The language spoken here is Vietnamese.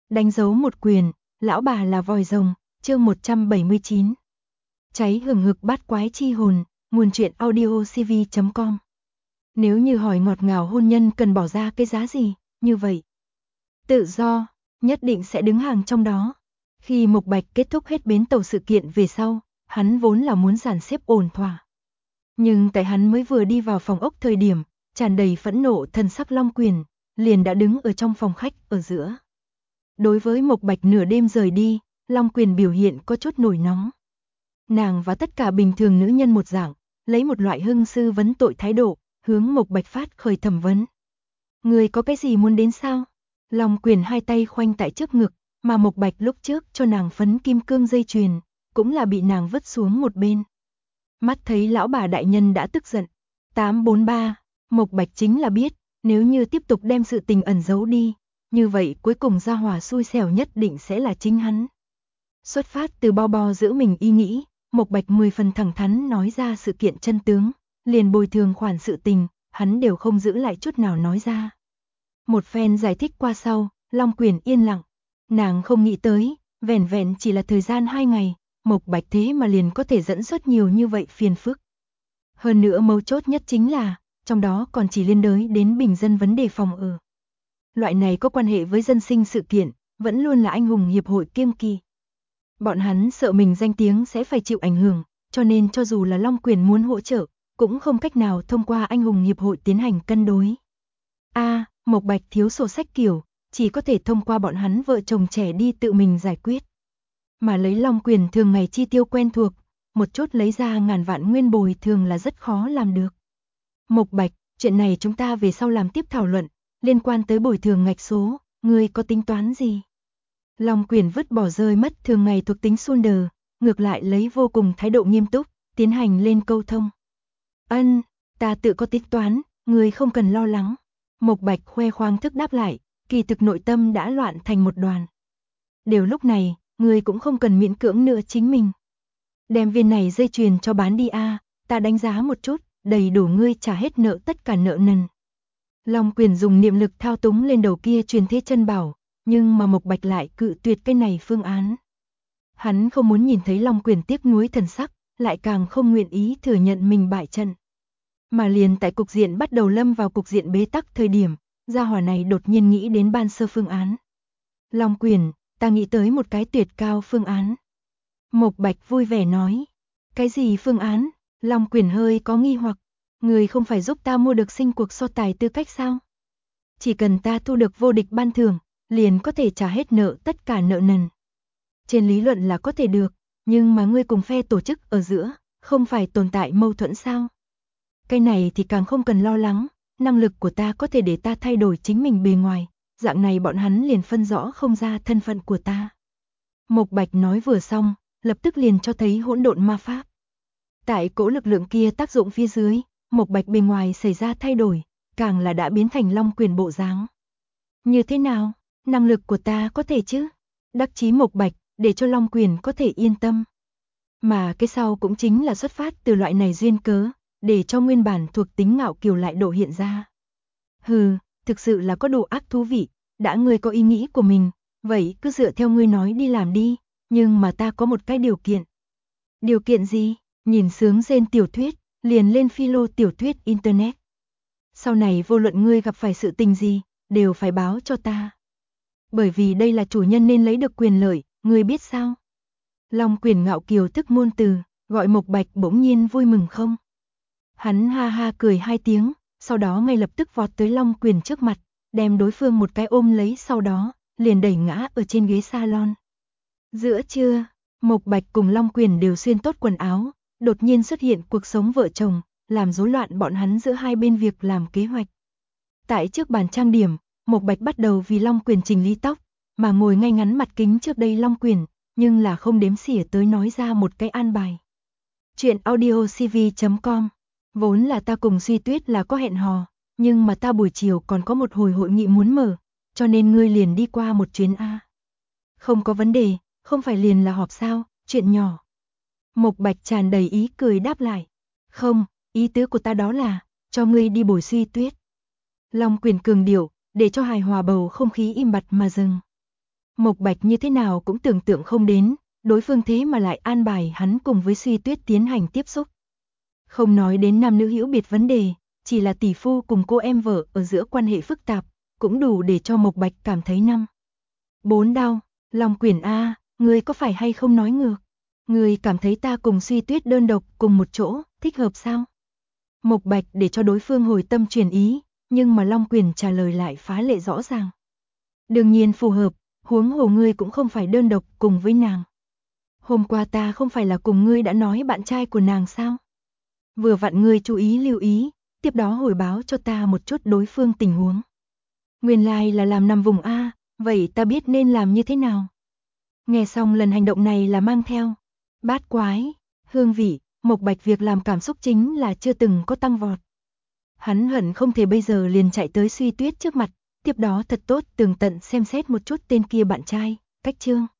Đánh dấu một quyền, lão bà là vòi rồng, chương 179. Cháy hừng hực bát quái chi hồn, nguồn truyện audiocv.com. Nếu như hỏi ngọt ngào hôn nhân cần bỏ ra cái giá gì, như vậy. Tự do, nhất định sẽ đứng hàng trong đó. Khi Mộc Bạch kết thúc hết bến tàu sự kiện về sau, hắn vốn là muốn dàn xếp ổn thỏa. Nhưng tại hắn mới vừa đi vào phòng ốc thời điểm, tràn đầy phẫn nộ thần sắc Long Quyền, liền đã đứng ở trong phòng khách ở giữa. Đối với Mộc Bạch nửa đêm rời đi, Long Quyền biểu hiện có chút nổi nóng. Nàng và tất cả bình thường nữ nhân một dạng, lấy một loại hưng sư vấn tội thái độ, hướng Mộc Bạch phát khởi thẩm vấn. Người có cái gì muốn đến sao? Long Quyền hai tay khoanh tại trước ngực, mà Mộc Bạch lúc trước cho nàng phấn kim cương dây chuyền, cũng là bị nàng vứt xuống một bên. Mắt thấy lão bà đại nhân đã tức giận. 843, Mộc Bạch chính là biết, nếu như tiếp tục đem sự tình ẩn giấu đi, như vậy cuối cùng gia hỏa xui xẻo nhất định sẽ là chính hắn. Xuất phát từ bo bo giữ mình ý nghĩ, Mộc Bạch 10 phần thẳng thắn nói ra sự kiện chân tướng, liền bồi thường khoản sự tình, hắn đều không giữ lại chút nào nói ra. Một phen giải thích qua sau, Long Quyền yên lặng. Nàng không nghĩ tới, vẻn vẹn chỉ là thời gian 2 ngày, Mộc Bạch thế mà liền có thể dẫn xuất nhiều như vậy phiền phức. Hơn nữa mấu chốt nhất chính là, trong đó còn chỉ liên đới đến bình dân vấn đề phòng ở. Loại này có quan hệ với dân sinh sự kiện, vẫn luôn là anh hùng hiệp hội kiêng kỵ. Bọn hắn sợ mình danh tiếng sẽ phải chịu ảnh hưởng, cho nên cho dù là Long Quyền muốn hỗ trợ, cũng không cách nào thông qua anh hùng hiệp hội tiến hành cân đối. Mộc Bạch thiếu sổ sách kiểu, chỉ có thể thông qua bọn hắn vợ chồng trẻ đi tự mình giải quyết. Mà lấy Long Quyền thường ngày chi tiêu quen thuộc, một chút lấy ra ngàn vạn nguyên bồi thường là rất khó làm được. Mộc Bạch, chuyện này chúng ta về sau làm tiếp thảo luận, liên quan tới bồi thường ngạch số, ngươi có tính toán gì? Long Quyền vứt bỏ rơi mất thường ngày thuộc tính suôn đờ, ngược lại lấy vô cùng thái độ nghiêm túc, tiến hành lên câu thông. Ta tự có tính toán, ngươi không cần lo lắng. Mộc Bạch khoe khoang thức đáp lại, kỳ thực nội tâm đã loạn thành một đoàn. Đều lúc này, ngươi cũng không cần miễn cưỡng nữa chính mình. Đem viên này dây chuyền cho bán đi ta đánh giá một chút, đầy đủ ngươi trả hết nợ tất cả nợ nần. Long Quyền dùng niệm lực thao túng lên đầu kia truyền thế chân bảo, nhưng mà Mộc Bạch lại cự tuyệt cái này phương án. Hắn không muốn nhìn thấy Long Quyền tiếc nuối thần sắc, lại càng không nguyện ý thừa nhận mình bại trận. Mà liền tại cục diện bắt đầu lâm vào cục diện bế tắc thời điểm, gia hỏa này đột nhiên nghĩ đến ban sơ phương án. Long Quyền, ta nghĩ tới một cái tuyệt cao phương án. Mộc Bạch vui vẻ nói. Cái gì phương án? Long Quyền hơi có nghi hoặc. Người không phải giúp ta mua được sinh cuộc so tài tư cách sao? Chỉ cần ta thu được vô địch ban thưởng, liền có thể trả hết nợ tất cả nợ nần. Trên lý luận là có thể được, nhưng mà ngươi cùng phe tổ chức ở giữa, không phải tồn tại mâu thuẫn sao? Cái này thì càng không cần lo lắng, năng lực của ta có thể để ta thay đổi chính mình bề ngoài, dạng này bọn hắn liền phân rõ không ra thân phận của ta. Mộc Bạch nói vừa xong, lập tức liền cho thấy hỗn độn ma pháp. Tại cỗ lực lượng kia tác dụng phía dưới, Mộc Bạch bề ngoài xảy ra thay đổi, càng là đã biến thành Long Quyền bộ dáng. Như thế nào? Năng lực của ta có thể chứ? Đắc chí Mộc Bạch, để cho Long Quyền có thể yên tâm. Mà cái sau cũng chính là xuất phát từ loại này duyên cớ, để cho nguyên bản thuộc tính ngạo kiều lại độ hiện ra. Thực sự là có đủ ác thú vị, đã ngươi có ý nghĩ của mình, vậy cứ dựa theo ngươi nói đi làm đi, nhưng mà ta có một cái điều kiện. Điều kiện gì? Nhìn sướng rên tiểu thuyết, liền lên philo tiểu thuyết internet. Sau này vô luận ngươi gặp phải sự tình gì, đều phải báo cho ta. Bởi vì đây là chủ nhân nên lấy được quyền lợi, ngươi biết sao? Long Quyền ngạo kiều thức ngôn từ, gọi Mộc Bạch bỗng nhiên vui mừng không? Hắn ha ha cười 2 tiếng, sau đó ngay lập tức vọt tới Long Quyền trước mặt, đem đối phương một cái ôm lấy, sau đó liền đẩy ngã ở trên ghế salon. Giữa trưa, Mộc Bạch cùng Long Quyền đều xuyên tốt quần áo, đột nhiên xuất hiện cuộc sống vợ chồng, làm rối loạn bọn hắn giữa hai bên việc làm kế hoạch. Tại trước bàn trang điểm, Mộc Bạch bắt đầu vì Long Quyền chỉnh lý tóc, mà ngồi ngay ngắn mặt kính trước đây Long Quyền, nhưng là không đếm xỉa tới nói ra một cái an bài. Chuyện audiocv.com. Vốn là ta cùng Suy Tuyết là có hẹn hò, nhưng mà ta buổi chiều còn có một hồi hội nghị muốn mở, cho nên ngươi liền đi qua một chuyến Không có vấn đề, không phải liền là họp sao, chuyện nhỏ. Mộc Bạch tràn đầy ý cười đáp lại. Không, ý tứ của ta đó là, cho ngươi đi bồi Suy Tuyết. Long Quyền cường điệu, để cho hài hòa bầu không khí im bặt mà dừng. Mộc Bạch như thế nào cũng tưởng tượng không đến, đối phương thế mà lại an bài hắn cùng với Suy Tuyết tiến hành tiếp xúc. Không nói đến nam nữ hữu biệt vấn đề, chỉ là tỷ phu cùng cô em vợ ở giữa quan hệ phức tạp, cũng đủ để cho Mộc Bạch cảm thấy năm. Bốn đau, Long Quyển A, ngươi có phải hay không nói ngược? Ngươi cảm thấy ta cùng Suy Tuyết đơn độc cùng một chỗ, thích hợp sao? Mộc Bạch để cho đối phương hồi tâm chuyển ý, nhưng mà Long Quyển trả lời lại phá lệ rõ ràng. Đương nhiên phù hợp, huống hồ ngươi cũng không phải đơn độc cùng với nàng. Hôm qua ta không phải là cùng ngươi đã nói bạn trai của nàng sao? Vừa vặn ngươi chú ý lưu ý, tiếp đó hồi báo cho ta một chút đối phương tình huống. Nguyên lai là làm nằm vùng A, vậy ta biết nên làm như thế nào? Nghe xong lần hành động này là mang theo bát quái, hương vị, Mộc Bạch việc làm cảm xúc chính là chưa từng có tăng vọt. Hắn hận không thể bây giờ liền chạy tới Suy Tuyết trước mặt, tiếp đó thật tốt tường tận xem xét một chút tên kia bạn trai, cách chương.